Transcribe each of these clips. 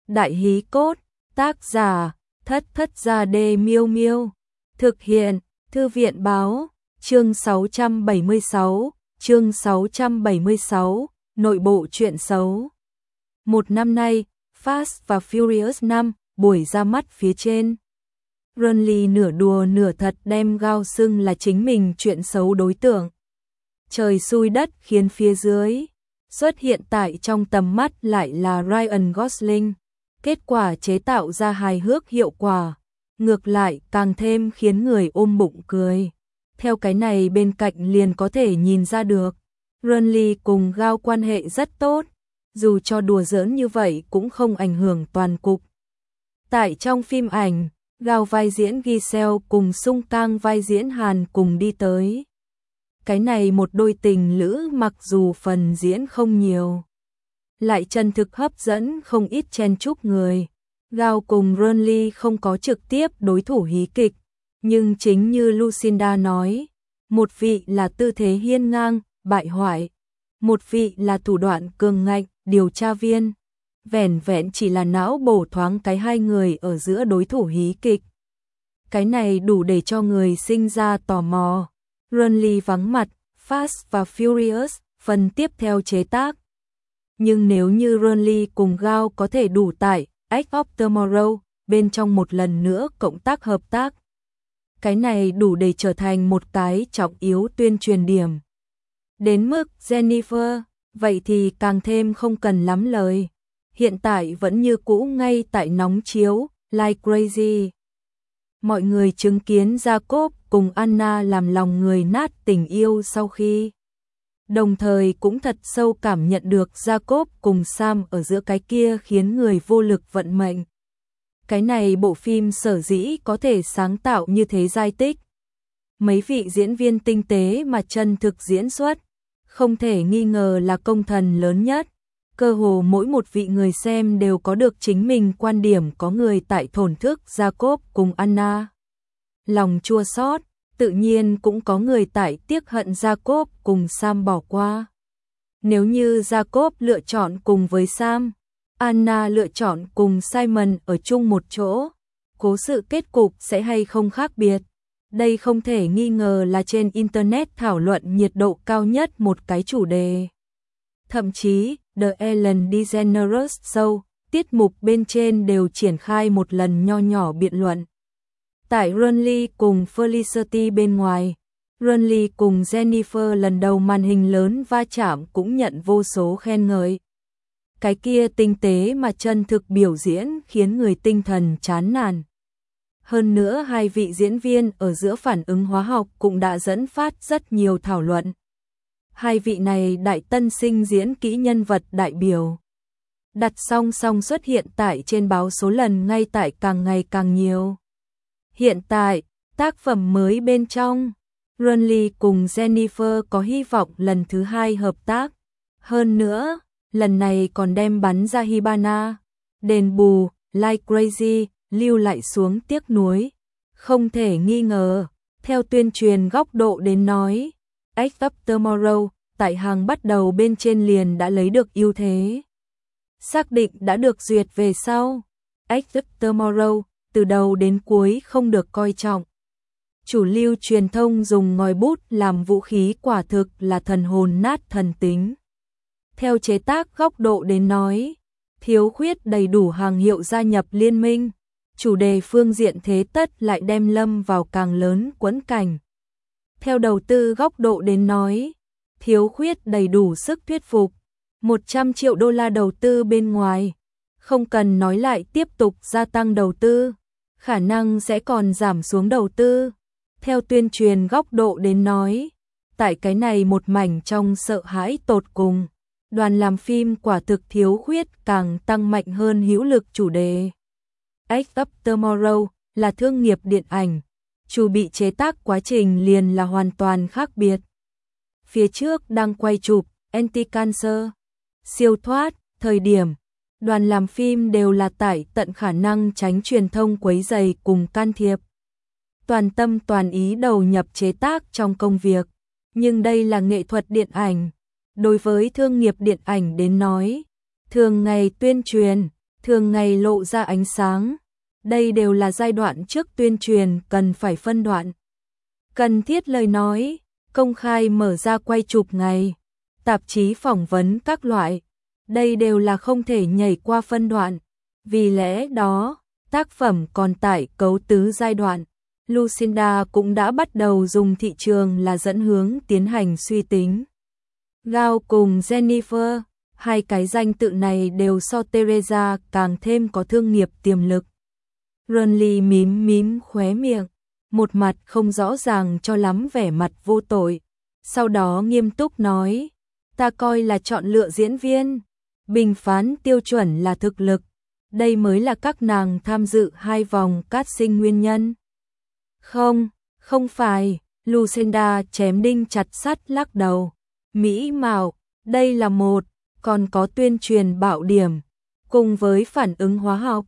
Đại hí cốt, tác giả, Thất Thất Gia Đê Miêu Miêu. Thực hiện, Thư viện báo, chương 676, nội bộ chuyện xấu. Một năm nay, Fast và Furious 5, buổi ra mắt phía trên. Renly nửa đùa nửa thật đem Gao xưng là chính mình chuyện xấu đối tượng. Trời xui đất khiến phía dưới xuất hiện tại trong tầm mắt lại là Ryan Gosling. Kết quả chế tạo ra hài hước hiệu quả, ngược lại càng thêm khiến người ôm bụng cười. Theo cái này bên cạnh liền có thể nhìn ra được, Renly cùng Gao quan hệ rất tốt, dù cho đùa giỡn như vậy cũng không ảnh hưởng toàn cục. Tại trong phim ảnh, Gao vai diễn Giselle cùng Sung Kang vai diễn Hàn cùng đi tới. Cái này một đôi tình lữ mặc dù phần diễn không nhiều, lại chân thực hấp dẫn không ít chen chúc người. Gao cùng Renly không có trực tiếp đối thủ hí kịch, nhưng chính như Lucinda nói, một vị là tư thế hiên ngang, bại hoại, một vị là thủ đoạn cường ngạnh, điều tra viên. Vẻn vẹn chỉ là não bổ thoáng cái hai người ở giữa đối thủ hí kịch. Cái này đủ để cho người sinh ra tò mò. Renly vắng mặt, Fast và Furious, phần tiếp theo chế tác. Nhưng nếu như Renly cùng Gao có thể đủ tại Edge of Tomorrow, bên trong một lần nữa cộng tác hợp tác, cái này đủ để trở thành một cái trọng yếu tuyên truyền điểm. Đến mức Jennifer, vậy thì càng thêm không cần lắm lời. Hiện tại vẫn như cũ ngay tại nóng chiếu, like crazy. Mọi người chứng kiến Jacob cùng Anna làm lòng người nát tình yêu sau khi. Đồng thời cũng thật sâu cảm nhận được Jacob cùng Sam ở giữa cái kia khiến người vô lực vận mệnh. Cái này bộ phim sở dĩ có thể sáng tạo như thế giai tích. Mấy vị diễn viên tinh tế mà chân thực diễn xuất, không thể nghi ngờ là công thần lớn nhất. Cơ hồ mỗi một vị người xem đều có được chính mình quan điểm, có người tại thổn thức Jacob cùng Anna. Lòng chua xót, tự nhiên cũng có người tại tiếc hận Jacob cùng Sam bỏ qua. Nếu như Jacob lựa chọn cùng với Sam, Anna lựa chọn cùng Simon ở chung một chỗ, cố sự kết cục sẽ hay không khác biệt. Đây không thể nghi ngờ là trên Internet thảo luận nhiệt độ cao nhất một cái chủ đề. Thậm chí, The Ellen DeGeneres Show, tiết mục bên trên đều triển khai một lần nho nhỏ biện luận. Tại Renly cùng Felicity bên ngoài, Renly cùng Jennifer lần đầu màn hình lớn va chạm cũng nhận vô số khen ngợi. Cái kia tinh tế mà chân thực biểu diễn khiến người tinh thần chán nản. Hơn nữa hai vị diễn viên ở giữa phản ứng hóa học cũng đã dẫn phát rất nhiều thảo luận. Hai vị này đại tân sinh diễn kỹ nhân vật đại biểu, đặt song song xuất hiện tại trên báo số lần ngay tại càng ngày càng nhiều. Hiện tại, tác phẩm mới bên trong, Renly cùng Jennifer có hy vọng lần thứ hai hợp tác. Hơn nữa, lần này còn đem bắn ra Hibana, đền bù, like crazy, lưu lại xuống tiếc nuối. Không thể nghi ngờ, theo tuyên truyền góc độ đến nói, Edge of Tomorrow, tại hàng bắt đầu bên trên liền đã lấy được ưu thế. Xác định đã được duyệt về sau, Edge of Tomorrow, từ đầu đến cuối không được coi trọng. Chủ lưu truyền thông dùng ngòi bút làm vũ khí quả thực là thần hồn nát thần tính. Theo chế tác góc độ đến nói, thiếu khuyết đầy đủ hàng hiệu gia nhập liên minh, chủ đề phương diện thế tất lại đem lâm vào càng lớn quẫn cảnh. Theo đầu tư góc độ đến nói, thiếu khuyết đầy đủ sức thuyết phục, 100 triệu đô la đầu tư bên ngoài, không cần nói lại tiếp tục gia tăng đầu tư, khả năng sẽ còn giảm xuống đầu tư. Theo tuyên truyền góc độ đến nói, tại cái này một mảnh trong sợ hãi tột cùng, đoàn làm phim quả thực thiếu khuyết càng tăng mạnh hơn hữu lực chủ đề. Edge of Tomorrow là thương nghiệp điện ảnh, chủ bị chế tác quá trình liền là hoàn toàn khác biệt. Phía trước đang quay chụp Anti-Cancer, siêu thoát, thời điểm, đoàn làm phim đều là tại tận khả năng tránh truyền thông quấy rầy cùng can thiệp. Toàn tâm toàn ý đầu nhập chế tác trong công việc, nhưng đây là nghệ thuật điện ảnh. Đối với thương nghiệp điện ảnh đến nói, thường ngày tuyên truyền, thường ngày lộ ra ánh sáng. Đây đều là giai đoạn trước tuyên truyền cần phải phân đoạn. Cần thiết lời nói, công khai mở ra quay chụp ngày, tạp chí phỏng vấn các loại. Đây đều là không thể nhảy qua phân đoạn. Vì lẽ đó, tác phẩm còn tại cấu tứ giai đoạn. Lucinda cũng đã bắt đầu dùng thị trường là dẫn hướng tiến hành suy tính. Gao cùng Jennifer, hai cái danh tự này đều so Teresa càng thêm có thương nghiệp tiềm lực. Renly mím mím khóe miệng, một mặt không rõ ràng cho lắm vẻ mặt vô tội. Sau đó nghiêm túc nói, ta coi là chọn lựa diễn viên, bình phán tiêu chuẩn là thực lực. Đây mới là các nàng tham dự 2 vòng casting nguyên nhân. Không phải, Lucinda chém đinh chặt sắt lắc đầu. Mỹ mạo, đây là một, còn có tuyên truyền bạo điểm, cùng với phản ứng hóa học.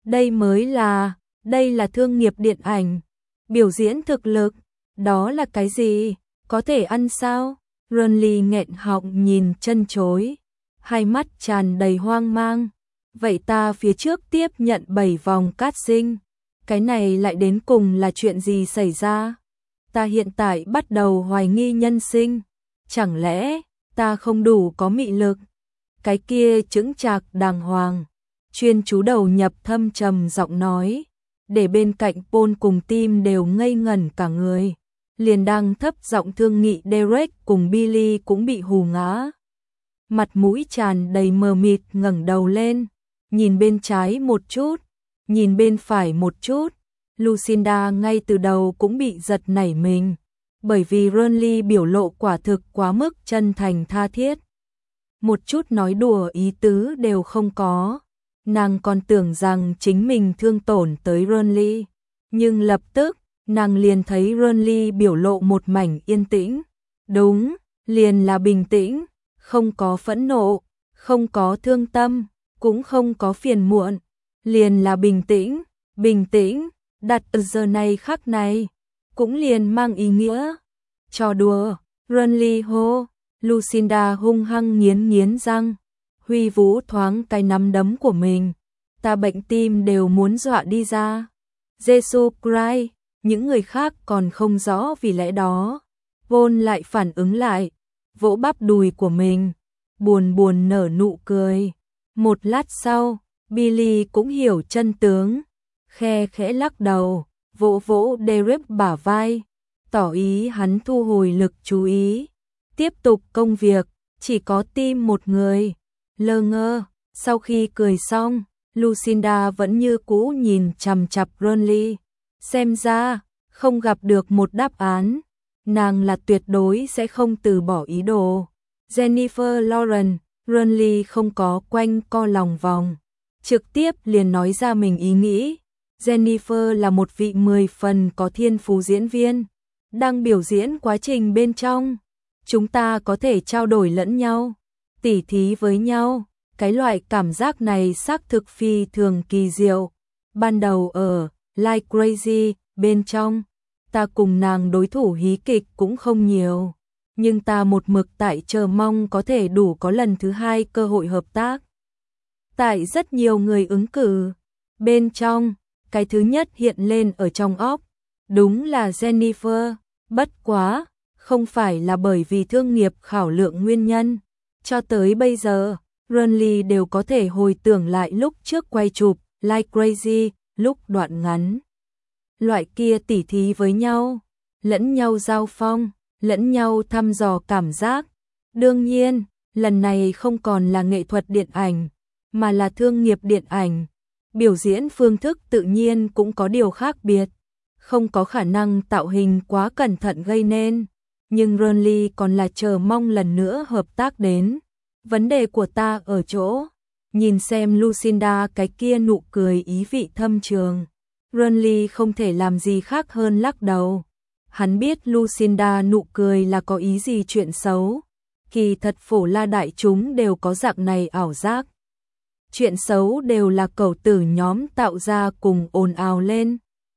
Đây là thương nghiệp điện ảnh. Biểu diễn thực lực, đó là cái gì? Có thể ăn sao? Renly nghẹn họng nhìn chân chối, hai mắt tràn đầy hoang mang. Vậy ta phía trước tiếp nhận 7 vòng casting, cái này lại đến cùng là chuyện gì xảy ra? Ta hiện tại bắt đầu hoài nghi nhân sinh, chẳng lẽ ta không đủ có mị lực? Cái kia chững chạc đàng hoàng, chuyên chú đầu nhập thâm trầm giọng nói, để bên cạnh Paul cùng Tim đều ngây ngẩn cả người. Liền đang thấp giọng thương nghị Derek cùng Billy cũng bị hù ngã. Mặt mũi tràn đầy mờ mịt ngẩng đầu lên, nhìn bên trái một chút, nhìn bên phải một chút. Lucinda ngay từ đầu cũng bị giật nảy mình, bởi vì Renly biểu lộ quả thực quá mức chân thành tha thiết. Một chút nói đùa ý tứ đều không có. Nàng còn tưởng rằng chính mình thương tổn tới Renly, nhưng lập tức nàng liền thấy Renly biểu lộ một mảnh yên tĩnh. Đúng, liền là bình tĩnh, không có phẫn nộ, không có thương tâm, cũng không có phiền muộn, liền là bình tĩnh, đặt ở giờ này khắc này, cũng liền mang ý nghĩa. Trò đùa, Renly hô, Lucinda hung hăng nghiến răng, huy vũ thoáng cái nắm đấm của mình. Ta bệnh tim đều muốn dọa đi ra. Jesus Christ, những người khác còn không rõ vì lẽ đó. Paul lại phản ứng lại, vỗ bắp đùi của mình, buồn nở nụ cười. Một lát sau, Billy cũng hiểu chân tướng, khe khẽ lắc đầu, vỗ Derek bả vai, tỏ ý hắn thu hồi lực chú ý, tiếp tục công việc. Chỉ có Tim một người lơ ngơ. Sau khi cười xong, Lucinda vẫn như cũ nhìn chằm chằm Renly. Xem ra, không gặp được một đáp án, nàng là tuyệt đối sẽ không từ bỏ ý đồ. Jennifer Lawrence, Renly không có quanh co lòng vòng, trực tiếp liền nói ra mình ý nghĩ. Jennifer là một vị 10 phần có thiên phú diễn viên, đang biểu diễn quá trình bên trong. Chúng ta có thể trao đổi lẫn nhau, tỉ thí với nhau. Cái loại cảm giác này xác thực phi thường kỳ diệu. Ban đầu ở Like Crazy bên trong, ta cùng nàng đối thủ hí kịch cũng không nhiều, nhưng ta một mực tại chờ mong có thể đủ có lần thứ 2 cơ hội hợp tác. Tại rất nhiều người ứng cử bên trong, cái thứ nhất hiện lên ở trong óc, đúng là Jennifer. Bất quá, không phải là bởi vì thương nghiệp khảo lượng nguyên nhân. Cho tới bây giờ, Renly đều có thể hồi tưởng lại lúc trước quay chụp Like Crazy, lúc đoạn ngắn. Loại kia tỉ thí với nhau, lẫn nhau giao phong, lẫn nhau thăm dò cảm giác. Đương nhiên, lần này không còn là nghệ thuật điện ảnh, mà là thương nghiệp điện ảnh. Biểu diễn phương thức tự nhiên cũng có điều khác biệt, không có khả năng tạo hình quá cẩn thận gây nên. Nhưng Renly còn là chờ mong lần nữa hợp tác đến. Vấn đề của ta ở chỗ, nhìn xem Lucinda cái kia nụ cười ý vị thâm trường. Renly không thể làm gì khác hơn lắc đầu. Hắn biết Lucinda nụ cười là có ý gì chuyện xấu. Kỳ thật phổ la đại chúng đều có dạng này ảo giác. Chuyện xấu đều là cẩu tử nhóm tạo ra cùng ồn ào lên.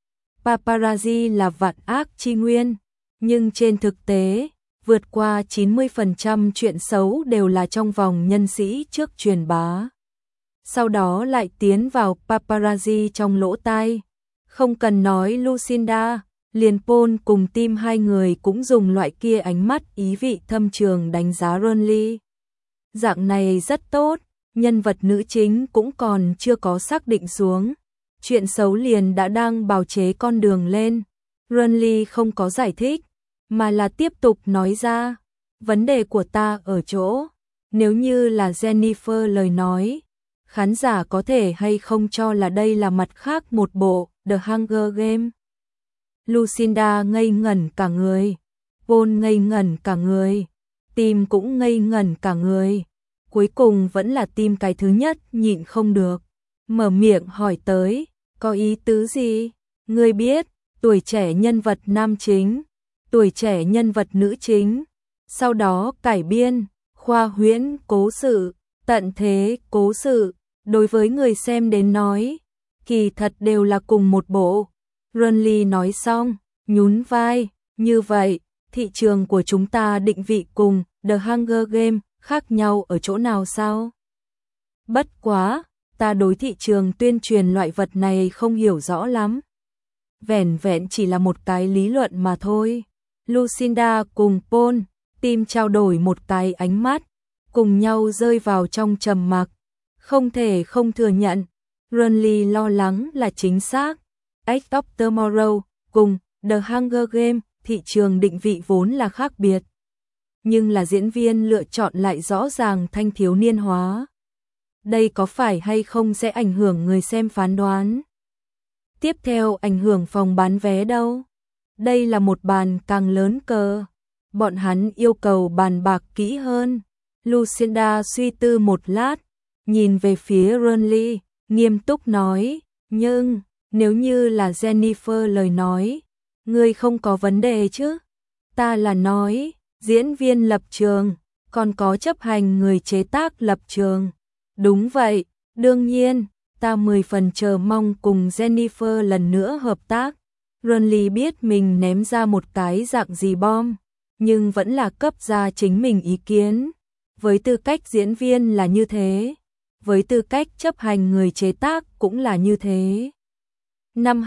Paparazzi là vạn ác chi nguyên, nhưng trên thực tế, vượt qua 90% chuyện xấu đều là trong vòng nhân sĩ trước truyền bá. sau đó lại tiến vào paparazzi trong lỗ tai. Không cần nói Lucinda, liền Paul cùng team hai người cũng dùng loại kia ánh mắt ý vị thâm trường đánh giá Renly. Dạng này rất tốt, nhân vật nữ chính cũng còn chưa có xác định xuống. Chuyện xấu liền đã đang bào chế con đường lên. Renly không có giải thích, mà là tiếp tục nói ra. Vấn đề của ta ở chỗ, nếu như là Jennifer lời nói, khán giả có thể hay không cho là đây là mặt khác một bộ The Hunger Games. Lucinda ngây ngẩn cả người, Paul ngây ngẩn cả người, Tim cũng ngây ngẩn cả người. Cuối cùng vẫn là Tim cái thứ nhất nhịn không được, mở miệng hỏi tới, có ý tứ gì? Ngươi biết, tuổi trẻ nhân vật nam chính, tuổi trẻ nhân vật nữ chính, sau đó cải biên, khoa huyễn cố sự, tận thế cố sự, đối với người xem đến nói, kỳ thật đều là cùng một bộ. Renly nói xong, nhún vai, như vậy, thị trường của chúng ta định vị cùng The Hunger Games khác nhau ở chỗ nào sao? Bất quá, ta đối thị trường tuyên truyền loại vật này không hiểu rõ lắm. Vẻn vẹn chỉ là một cái lý luận mà thôi. Lucinda cùng Paul, Tim trao đổi một cái ánh mắt, cùng nhau rơi vào trong trầm mặc. Không thể không thừa nhận, Renly lo lắng là chính xác. Edge of Tomorrow cùng The Hunger Games thị trường định vị vốn là khác biệt. Nhưng là diễn viên lựa chọn lại rõ ràng thanh thiếu niên hóa. Đây có phải hay không sẽ ảnh hưởng người xem phán đoán? Tiếp theo ảnh hưởng phòng bán vé đâu? Đây là một bàn càng lớn cờ. Bọn hắn yêu cầu bàn bạc kỹ hơn. Lucinda suy tư một lát, nhìn về phía Renly, nghiêm túc nói, nhưng nếu như là Jennifer lời nói, ngươi không có vấn đề chứ? Ta là nói, diễn viên lập trường, còn có chấp hành người chế tác lập trường. Đúng vậy, đương nhiên, ta 10 phần chờ mong cùng Jennifer lần nữa hợp tác. Renly biết mình ném ra một cái dạng gì bom, nhưng vẫn là cấp ra chính mình ý kiến. Với tư cách diễn viên là như thế, với tư cách chấp hành người chế tác cũng là như thế. Năm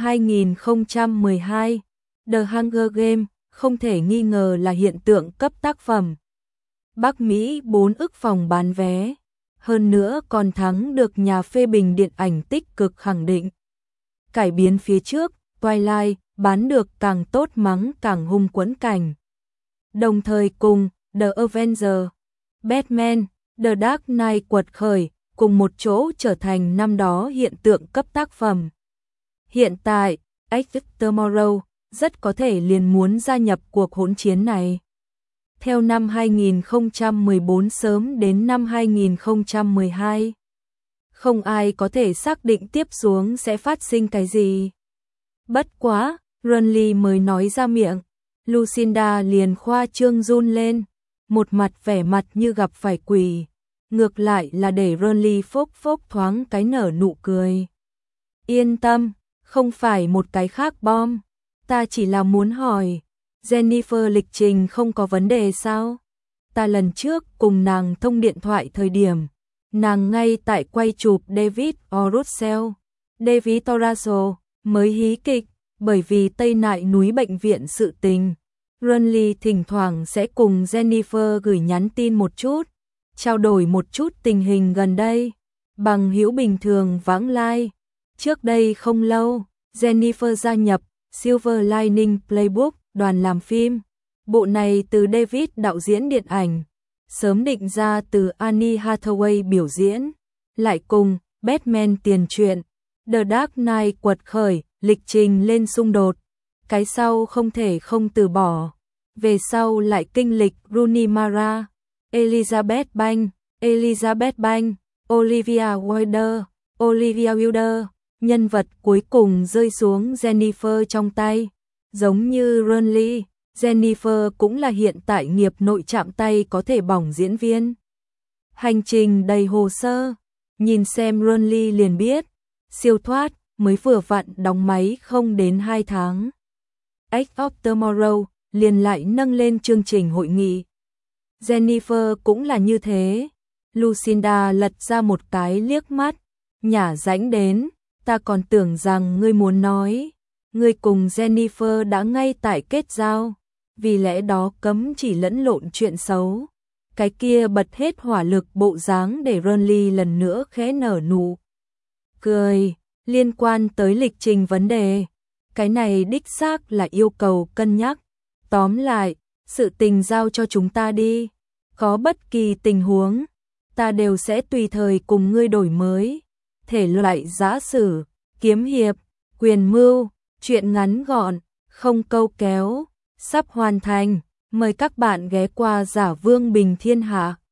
2012, The Hunger Games không thể nghi ngờ là hiện tượng cấp tác phẩm. Bắc Mỹ 4 ức phòng bán vé, hơn nữa còn thắng được nhà phê bình điện ảnh tích cực khẳng định. Cải biến phía trước, Twilight bán được càng tốt mắng càng hung quẫn cảnh. Đồng thời cùng The Avengers, Batman, The Dark Knight quật khởi, cùng một chỗ trở thành năm đó hiện tượng cấp tác phẩm. Hiện tại, Edge of Tomorrow rất có thể liền muốn gia nhập cuộc hỗn chiến này. Theo năm 2014 sớm đến năm 2012, không ai có thể xác định tiếp xuống sẽ phát sinh cái gì. Bất quá, Renly mới nói ra miệng, Lucinda liền khoa trương run lên, một mặt vẻ mặt như gặp phải quỷ. Ngược lại là để Renly phốc phốc thoáng cái nở nụ cười. Yên tâm, không phải một cái khác bom. Ta chỉ là muốn hỏi, Jennifer lịch trình không có vấn đề sao? Ta lần trước cùng nàng thông điện thoại thời điểm, nàng ngay tại quay chụp David O. Russell, David Toraso, mới hí kịch, bởi vì Tây Nại núi bệnh viện sự tình. Renly thỉnh thoảng sẽ cùng Jennifer gửi nhắn tin một chút, trao đổi một chút tình hình gần đây, bằng hữu bình thường vãng lai. Trước đây không lâu, Jennifer gia nhập Silver Lining Playbook, đoàn làm phim. Bộ này từ David đạo diễn điện ảnh, sớm định ra từ Anne Hathaway biểu diễn, lại cùng Batman tiền truyện, The Dark Knight quật khởi, lịch trình lên xung đột. Cái sau không thể không từ bỏ. Về sau lại kinh lịch Rooney Mara, Elizabeth Banks, Olivia Wilde, nhân vật cuối cùng rơi xuống Jennifer trong tay. Giống như Renly, Jennifer cũng là hiện tại nghiệp nội chạm tay có thể bỏng diễn viên. Hành trình đầy hồ sơ, nhìn xem Renly liền biết, siêu thoát mới vừa vặn đóng máy không đến 2 tháng. Edge of Tomorrow liền lại nâng lên chương trình hội nghị. Jennifer cũng là như thế. Lucinda lật ra một cái liếc mắt, nhả rãnh đến, ta còn tưởng rằng ngươi muốn nói, ngươi cùng Jennifer đã ngay tại kết giao, vì lẽ đó cấm chỉ lẫn lộn chuyện xấu. Cái kia bật hết hỏa lực bộ dáng để Ronly lần nữa khẽ nở nụ cười, liên quan tới lịch trình vấn đề. Cái này đích xác là yêu cầu cân nhắc. Tóm lại, sự tình giao cho chúng ta đi. Có bất kỳ tình huống, ta đều sẽ tùy thời cùng ngươi đổi mới. Thể loại giã sử, kiếm hiệp, quyền mưu, truyện ngắn gọn, không câu kéo, sắp hoàn thành. Mời các bạn ghé qua Giả Vương Bình Thiên Hạ.